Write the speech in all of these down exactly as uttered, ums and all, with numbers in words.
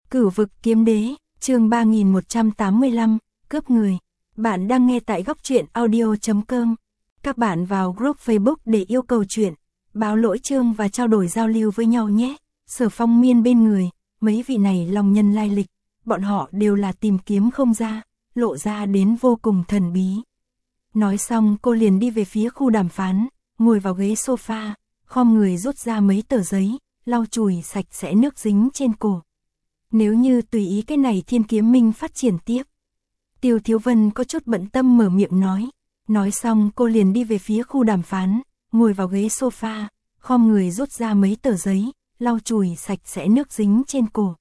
Cửu vực kiếm đế, chương ba nghìn một trăm tám mươi lăm, cướp người. Bạn đang nghe tại góc truyện audio chấm com. Các bạn vào group Facebook để yêu cầu chuyện, báo lỗi chương và trao đổi giao lưu với nhau nhé. Sở Phong Miên bên người, mấy vị này lòng nhân lai lịch, bọn họ đều là tìm kiếm không ra, lộ ra đến vô cùng thần bí. Nói xong cô liền đi về phía khu đàm phán, ngồi vào ghế sofa, khom người rút ra mấy tờ giấy, lau chùi sạch sẽ nước dính trên cổ. Nếu như tùy ý cái này Thiên Kiếm Minh phát triển tiếp. Tiêu Thiếu Vân có chút bận tâm mở miệng nói. Nói xong cô liền đi về phía khu đàm phán, ngồi vào ghế sofa, khom người rút ra mấy tờ giấy, lau chùi sạch sẽ nước dính trên cổ.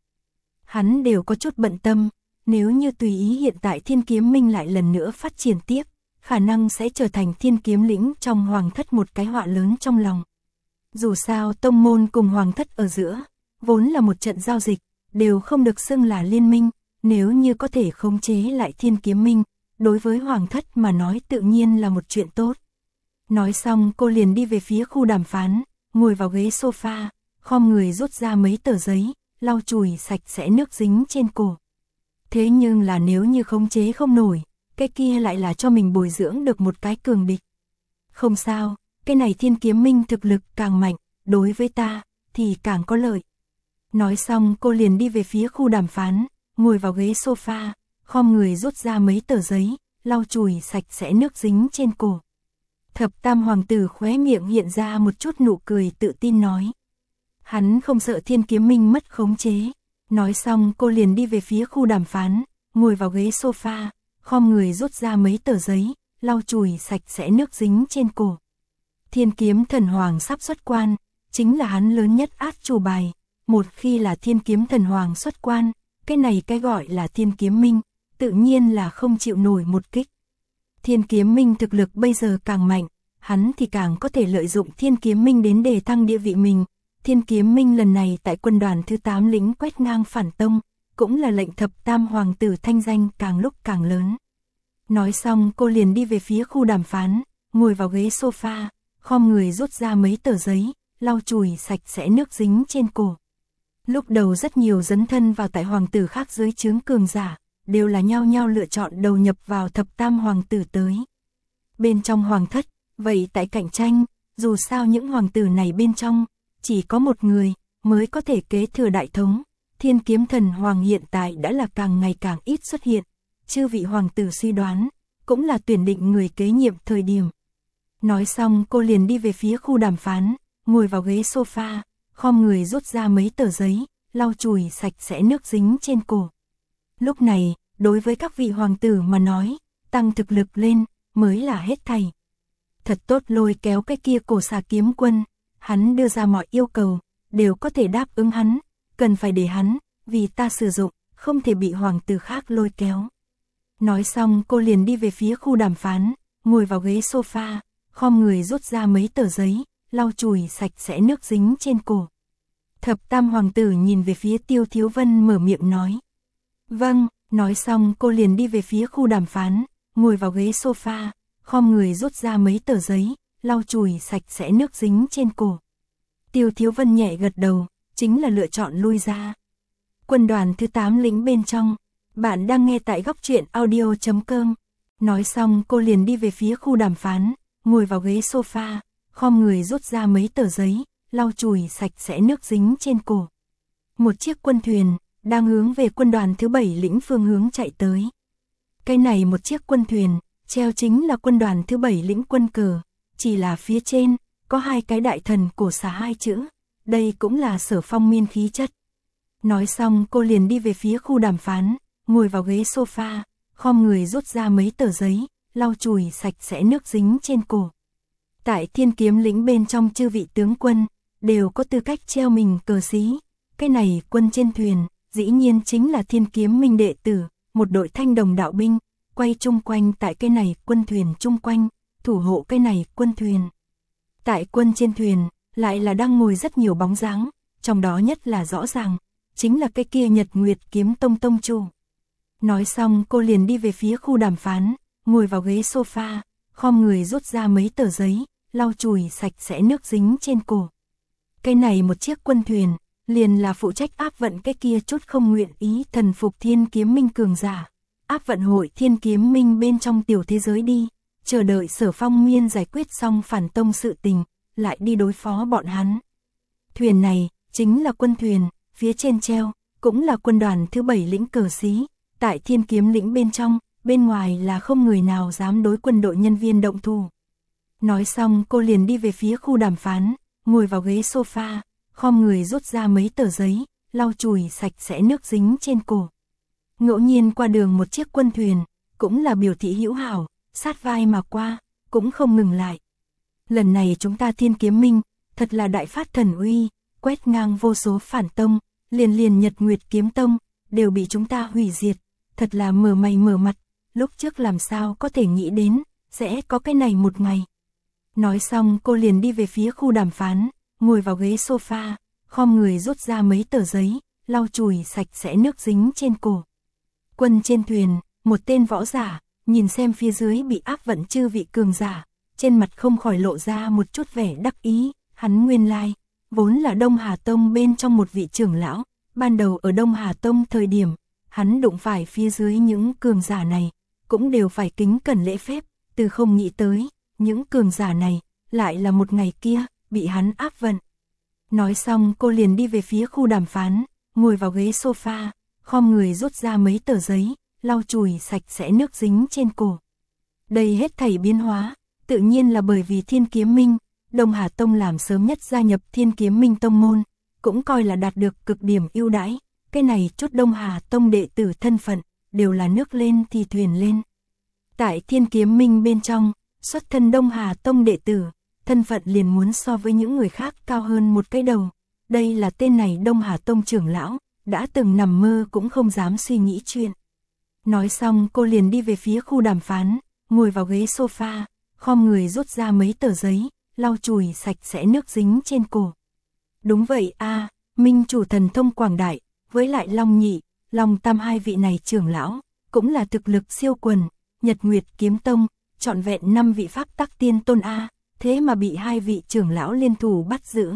Hắn đều có chút bận tâm, nếu như tùy ý hiện tại Thiên Kiếm Minh lại lần nữa phát triển tiếp, khả năng sẽ trở thành Thiên Kiếm Lĩnh trong hoàng thất một cái họa lớn trong lòng. Dù sao tông môn cùng hoàng thất ở giữa, vốn là một trận giao dịch, đều không được xưng là liên minh, nếu như có thể khống chế lại Thiên Kiếm Minh, đối với hoàng thất mà nói tự nhiên là một chuyện tốt. Nói xong cô liền đi về phía khu đàm phán, ngồi vào ghế sofa, khom người rút ra mấy tờ giấy, lau chùi sạch sẽ nước dính trên cổ. Thế nhưng là nếu như khống chế không nổi, cái kia lại là cho mình bồi dưỡng được một cái cường địch. Không sao, cái này Thiên Kiếm Minh thực lực càng mạnh, đối với ta thì càng có lợi. Nói xong cô liền đi về phía khu đàm phán, ngồi vào ghế sofa, khom người rút ra mấy tờ giấy, lau chùi sạch sẽ nước dính trên cổ. Thập Tam Hoàng tử khóe miệng hiện ra một chút nụ cười tự tin nói. Hắn không sợ Thiên Kiếm Minh mất khống chế. Nói xong cô liền đi về phía khu đàm phán, ngồi vào ghế sofa, khom người rút ra mấy tờ giấy, lau chùi sạch sẽ nước dính trên cổ. Thiên Kiếm Thần Hoàng sắp xuất quan, chính là hắn lớn nhất át chủ bài. Một khi là Thiên Kiếm Thần Hoàng xuất quan, cái này cái gọi là Thiên Kiếm Minh, tự nhiên là không chịu nổi một kích. Thiên Kiếm Minh thực lực bây giờ càng mạnh, hắn thì càng có thể lợi dụng Thiên Kiếm Minh đến đề thăng địa vị mình. Thiên Kiếm Minh lần này tại quân đoàn thứ tám lĩnh quét ngang phản tông, cũng là lệnh Thập Tam Hoàng tử thanh danh càng lúc càng lớn. Nói xong cô liền đi về phía khu đàm phán, ngồi vào ghế sofa, khom người rút ra mấy tờ giấy, lau chùi sạch sẽ nước dính trên cổ. Lúc đầu rất nhiều dấn thân vào tại hoàng tử khác dưới trướng cường giả, đều là nhao nhao lựa chọn đầu nhập vào Thập Tam Hoàng tử tới. Bên trong hoàng thất, vậy tại cạnh tranh, dù sao những hoàng tử này bên trong, chỉ có một người mới có thể kế thừa đại thống. Thiên Kiếm Thần Hoàng hiện tại đã là càng ngày càng ít xuất hiện, chư vị hoàng tử suy đoán, cũng là tuyển định người kế nhiệm thời điểm. Nói xong cô liền đi về phía khu đàm phán, ngồi vào ghế sofa, khom người rút ra mấy tờ giấy, lau chùi sạch sẽ nước dính trên cổ. Lúc này, đối với các vị hoàng tử mà nói, tăng thực lực lên, mới là hết thảy. Thật tốt lôi kéo cái kia Cổ Xà Kiếm Quân, hắn đưa ra mọi yêu cầu, đều có thể đáp ứng hắn, cần phải để hắn, vì ta sử dụng, không thể bị hoàng tử khác lôi kéo. Nói xong cô liền đi về phía khu đàm phán, ngồi vào ghế sofa, khom người rút ra mấy tờ giấy, lau chùi sạch sẽ nước dính trên cổ. Thập Tam Hoàng tử nhìn về phía Tiêu Thiếu Vân mở miệng nói. Vâng, nói xong cô liền đi về phía khu đàm phán, ngồi vào ghế sofa, khom người rút ra mấy tờ giấy, lau chùi sạch sẽ nước dính trên cổ. Tiêu Thiếu Vân nhẹ gật đầu, chính là lựa chọn lui ra. Quân đoàn thứ tám lĩnh bên trong, bạn đang nghe tại góc truyện audio chấm com. Nói xong cô liền đi về phía khu đàm phán, ngồi vào ghế sofa, khom người rút ra mấy tờ giấy, lau chùi sạch sẽ nước dính trên cổ. Một chiếc quân thuyền, đang hướng về quân đoàn thứ bảy lĩnh phương hướng chạy tới. Cái này một chiếc quân thuyền, treo chính là quân đoàn thứ bảy lĩnh quân cờ, chỉ là phía trên, có hai cái đại thần Cổ Xà hai chữ, đây cũng là Sở Phong Miên khí chất. Nói xong cô liền đi về phía khu đàm phán, ngồi vào ghế sofa, khom người rút ra mấy tờ giấy, lau chùi sạch sẽ nước dính trên cổ. Tại Thiên Kiếm Lĩnh bên trong chư vị tướng quân, đều có tư cách treo mình cờ xí. Cái này quân trên thuyền, dĩ nhiên chính là Thiên Kiếm Minh đệ tử, một đội thanh đồng đạo binh, quay chung quanh tại cái này quân thuyền chung quanh, thủ hộ cái này quân thuyền. Tại quân trên thuyền, lại là đang ngồi rất nhiều bóng dáng, trong đó nhất là rõ ràng, chính là cái kia Nhật Nguyệt Kiếm Tông tông chủ. Nói xong cô liền đi về phía khu đàm phán, ngồi vào ghế sofa, khom người rút ra mấy tờ giấy, lau chùi sạch sẽ nước dính trên cổ. Cái này một chiếc quân thuyền, liền là phụ trách áp vận cái kia chút không nguyện ý thần phục Thiên Kiếm Minh cường giả, áp vận hội Thiên Kiếm Minh bên trong tiểu thế giới đi, chờ đợi Sở Phong Miên giải quyết xong phản tông sự tình, lại đi đối phó bọn hắn. Thuyền này, chính là quân thuyền, phía trên treo, cũng là quân đoàn thứ bảy lĩnh cờ xí, tại Thiên Kiếm lĩnh bên trong, bên ngoài là không người nào dám đối quân đội nhân viên động thủ. Nói xong cô liền đi về phía khu đàm phán, ngồi vào ghế sofa, khom người rút ra mấy tờ giấy, lau chùi sạch sẽ nước dính trên cổ. Ngẫu nhiên qua đường một chiếc quân thuyền, cũng là biểu thị hữu hảo, sát vai mà qua, cũng không ngừng lại. Lần này chúng ta Thiên Kiếm Minh, thật là đại phát thần uy, quét ngang vô số phản tông, liền liền Nhật Nguyệt Kiếm Tông, đều bị chúng ta hủy diệt, thật là mở mày mở mặt, lúc trước làm sao có thể nghĩ đến, sẽ có cái này một ngày. Nói xong cô liền đi về phía khu đàm phán, ngồi vào ghế sofa, khom người rút ra mấy tờ giấy, lau chùi sạch sẽ nước dính trên cổ. Quân trên thuyền, một tên võ giả, nhìn xem phía dưới bị áp vận chư vị cường giả, trên mặt không khỏi lộ ra một chút vẻ đắc ý, hắn nguyên lai, vốn là Đông Hà Tông bên trong một vị trưởng lão, ban đầu ở Đông Hà Tông thời điểm, hắn đụng phải phía dưới những cường giả này, cũng đều phải kính cẩn lễ phép, từ không nghĩ tới, những cường giả này, lại là một ngày kia, bị hắn áp vận. Nói xong cô liền đi về phía khu đàm phán, ngồi vào ghế sofa, khom người rút ra mấy tờ giấy, lau chùi sạch sẽ nước dính trên cổ. Đây hết thảy biến hóa, tự nhiên là bởi vì Thiên Kiếm Minh, Đông Hà Tông làm sớm nhất gia nhập Thiên Kiếm Minh tông môn, cũng coi là đạt được cực điểm ưu đãi, cái này chút Đông Hà Tông đệ tử thân phận, đều là nước lên thì thuyền lên. Tại Thiên Kiếm Minh bên trong, xuất thân Đông Hà Tông đệ tử, thân phận liền muốn so với những người khác cao hơn một cái đầu. Đây là tên này Đông Hà Tông trưởng lão, đã từng nằm mơ cũng không dám suy nghĩ chuyện. Nói xong cô liền đi về phía khu đàm phán, ngồi vào ghế sofa, khom người rút ra mấy tờ giấy, lau chùi sạch sẽ nước dính trên cổ. Đúng vậy a, à, Minh chủ thần thông quảng đại, với lại Long Nhị, Long Tam hai vị này trưởng lão, cũng là thực lực siêu quần, Nhật Nguyệt Kiếm Tông, trọn vẹn năm vị pháp tắc tiên tôn a, thế mà bị hai vị trưởng lão liên thủ bắt giữ.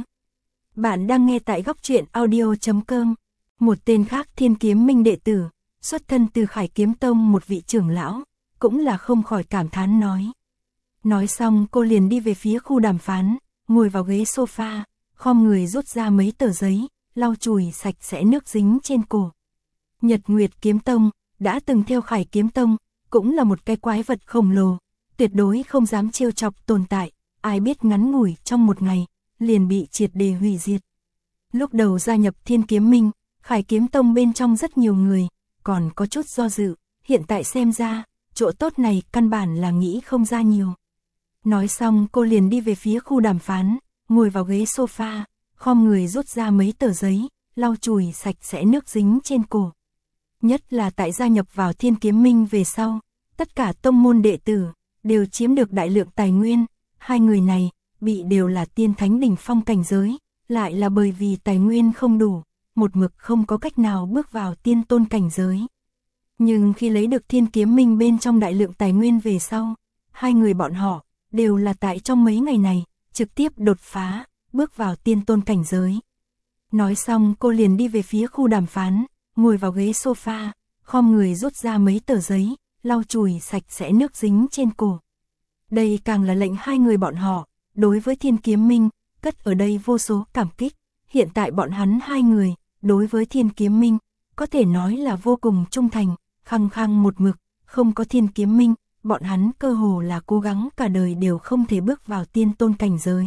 Bạn đang nghe tại góc truyện audio chấm com. Một tên khác Thiên Kiếm Minh đệ tử, xuất thân từ Khải Kiếm Tông một vị trưởng lão, cũng là không khỏi cảm thán nói. Nói xong cô liền đi về phía khu đàm phán, ngồi vào ghế sofa, khom người rút ra mấy tờ giấy, lau chùi sạch sẽ nước dính trên cổ. Nhật Nguyệt Kiếm Tông, đã từng theo Khải Kiếm Tông, cũng là một cái quái vật khổng lồ, tuyệt đối không dám trêu chọc tồn tại, ai biết ngắn ngủi trong một ngày, liền bị triệt để hủy diệt. Lúc đầu gia nhập Thiên Kiếm Minh, Khải Kiếm Tông bên trong rất nhiều người, còn có chút do dự, hiện tại xem ra, chỗ tốt này căn bản là nghĩ không ra nhiều. Nói xong cô liền đi về phía khu đàm phán, ngồi vào ghế sofa, khom người rút ra mấy tờ giấy, lau chùi sạch sẽ nước dính trên cổ. Nhất là tại gia nhập vào Thiên Kiếm Minh về sau, tất cả tông môn đệ tử, đều chiếm được đại lượng tài nguyên, hai người này, bị đều là tiên thánh đỉnh phong cảnh giới, lại là bởi vì tài nguyên không đủ, một mực không có cách nào bước vào tiên tôn cảnh giới. Nhưng khi lấy được Thiên Kiếm Minh bên trong đại lượng tài nguyên về sau, hai người bọn họ, đều là tại trong mấy ngày này, trực tiếp đột phá, bước vào tiên tôn cảnh giới. Nói xong cô liền đi về phía khu đàm phán, ngồi vào ghế sofa, khom người rút ra mấy tờ giấy, lau chùi sạch sẽ nước dính trên cổ. Đây càng là lệnh hai người bọn họ, đối với Thiên Kiếm Minh, cất ở đây vô số cảm kích. Hiện tại bọn hắn hai người, đối với Thiên Kiếm Minh, có thể nói là vô cùng trung thành, khăng khăng một mực, không có Thiên Kiếm Minh, bọn hắn cơ hồ là cố gắng cả đời đều không thể bước vào tiên tôn cảnh giới.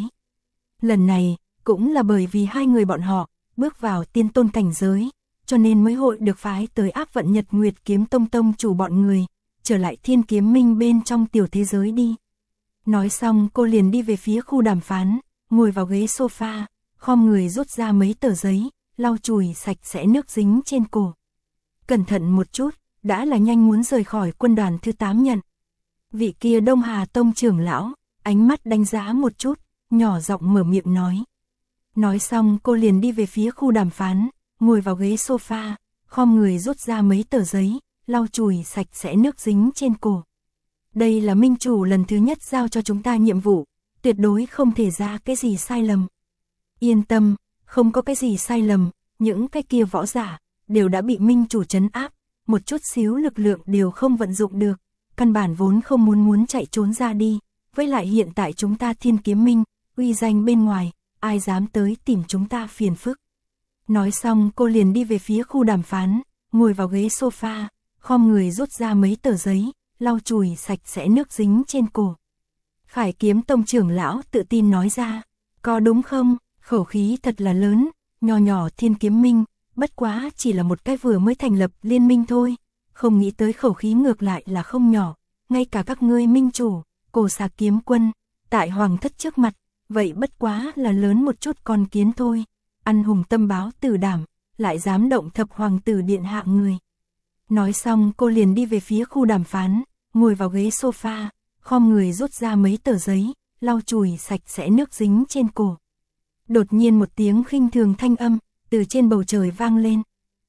Lần này, cũng là bởi vì hai người bọn họ, bước vào tiên tôn cảnh giới, cho nên mới hội được phái tới áp vận Nhật Nguyệt Kiếm Tông tông chủ bọn người, trở lại Thiên Kiếm Minh bên trong tiểu thế giới đi. Nói xong cô liền đi về phía khu đàm phán, ngồi vào ghế sofa, khom người rút ra mấy tờ giấy, lau chùi sạch sẽ nước dính trên cổ. Cẩn thận một chút, đã là nhanh muốn rời khỏi quân đoàn thứ tám nhận. Vị kia Đông Hà Tông trưởng lão, ánh mắt đánh giá một chút, nhỏ giọng mở miệng nói. Nói xong cô liền đi về phía khu đàm phán, ngồi vào ghế sofa, khom người rút ra mấy tờ giấy, lau chùi sạch sẽ nước dính trên cổ. Đây là minh chủ lần thứ nhất giao cho chúng ta nhiệm vụ, tuyệt đối không thể ra cái gì sai lầm. Yên tâm, không có cái gì sai lầm, những cái kia võ giả, đều đã bị minh chủ trấn áp, một chút xíu lực lượng đều không vận dụng được, căn bản vốn không muốn muốn chạy trốn ra đi, với lại hiện tại chúng ta Thiên Kiếm Minh, uy danh bên ngoài, ai dám tới tìm chúng ta phiền phức. Nói xong cô liền đi về phía khu đàm phán, ngồi vào ghế sofa, khom người rút ra mấy tờ giấy, lau chùi sạch sẽ nước dính trên cổ. Khải Kiếm Tông trưởng lão tự tin nói ra, có đúng không, khẩu khí thật là lớn, nho nhỏ Thiên Kiếm Minh, bất quá chỉ là một cái vừa mới thành lập liên minh thôi, không nghĩ tới khẩu khí ngược lại là không nhỏ, ngay cả các ngươi minh chủ, Cổ Xà Kiếm Quân, tại hoàng thất trước mặt, vậy bất quá là lớn một chút con kiến thôi, ăn hùng tâm báo tử đảm, lại dám động thập hoàng tử điện hạ người. Nói xong cô liền đi về phía khu đàm phán, ngồi vào ghế sofa, khom người rút ra mấy tờ giấy, lau chùi sạch sẽ nước dính trên cổ. Đột nhiên một tiếng khinh thường thanh âm, từ trên bầu trời vang lên.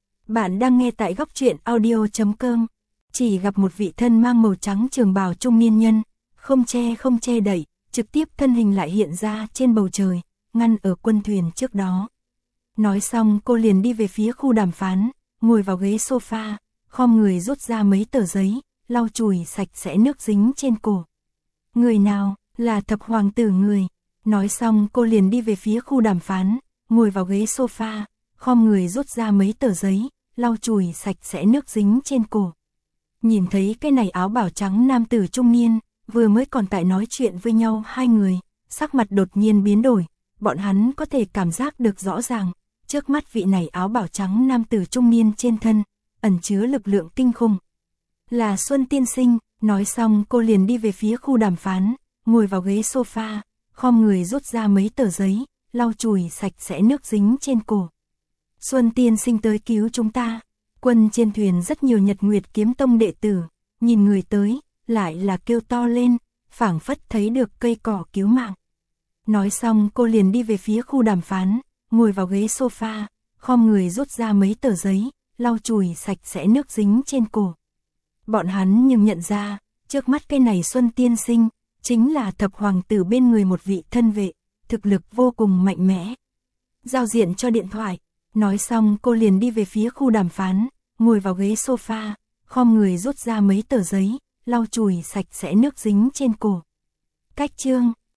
Bạn đang nghe tại góc truyện audio chấm com, chỉ gặp một vị thân mang màu trắng trường bào trung niên nhân, không che không che đậy, trực tiếp thân hình lại hiện ra trên bầu trời, ngăn ở quân thuyền trước đó. Nói xong cô liền đi về phía khu đàm phán, ngồi vào ghế sofa, khom người rút ra mấy tờ giấy, lau chùi sạch sẽ nước dính trên cổ. Người nào, là thập hoàng tử người. Nói xong cô liền đi về phía khu đàm phán, ngồi vào ghế sofa, khom người rút ra mấy tờ giấy, lau chùi sạch sẽ nước dính trên cổ. Nhìn thấy cái này áo bào trắng nam tử trung niên, vừa mới còn tại nói chuyện với nhau hai người, sắc mặt đột nhiên biến đổi, bọn hắn có thể cảm giác được rõ ràng, trước mắt vị này áo bào trắng nam tử trung niên trên thân, ẩn chứa lực lượng kinh khủng. Là Xuân tiên sinh, nói xong cô liền đi về phía khu đàm phán, ngồi vào ghế sofa, khom người rút ra mấy tờ giấy, lau chùi sạch sẽ nước dính trên cổ. Xuân tiên sinh tới cứu chúng ta. Quân trên thuyền rất nhiều Nhật Nguyệt Kiếm Tông đệ tử, nhìn người tới, lại là kêu to lên, phảng phất thấy được cây cỏ cứu mạng. Nói xong cô liền đi về phía khu đàm phán, ngồi vào ghế sofa, khom người rút ra mấy tờ giấy, lau chùi sạch sẽ nước dính trên cổ. Bọn hắn nhưng nhận ra, trước mắt cái này Xuân tiên sinh, chính là thập hoàng tử bên người một vị thân vệ, thực lực vô cùng mạnh mẽ. Giao diện cho điện thoại. Nói xong cô liền đi về phía khu đàm phán, ngồi vào ghế sofa, khom người rút ra mấy tờ giấy, lau chùi sạch sẽ nước dính trên cổ. Cách chương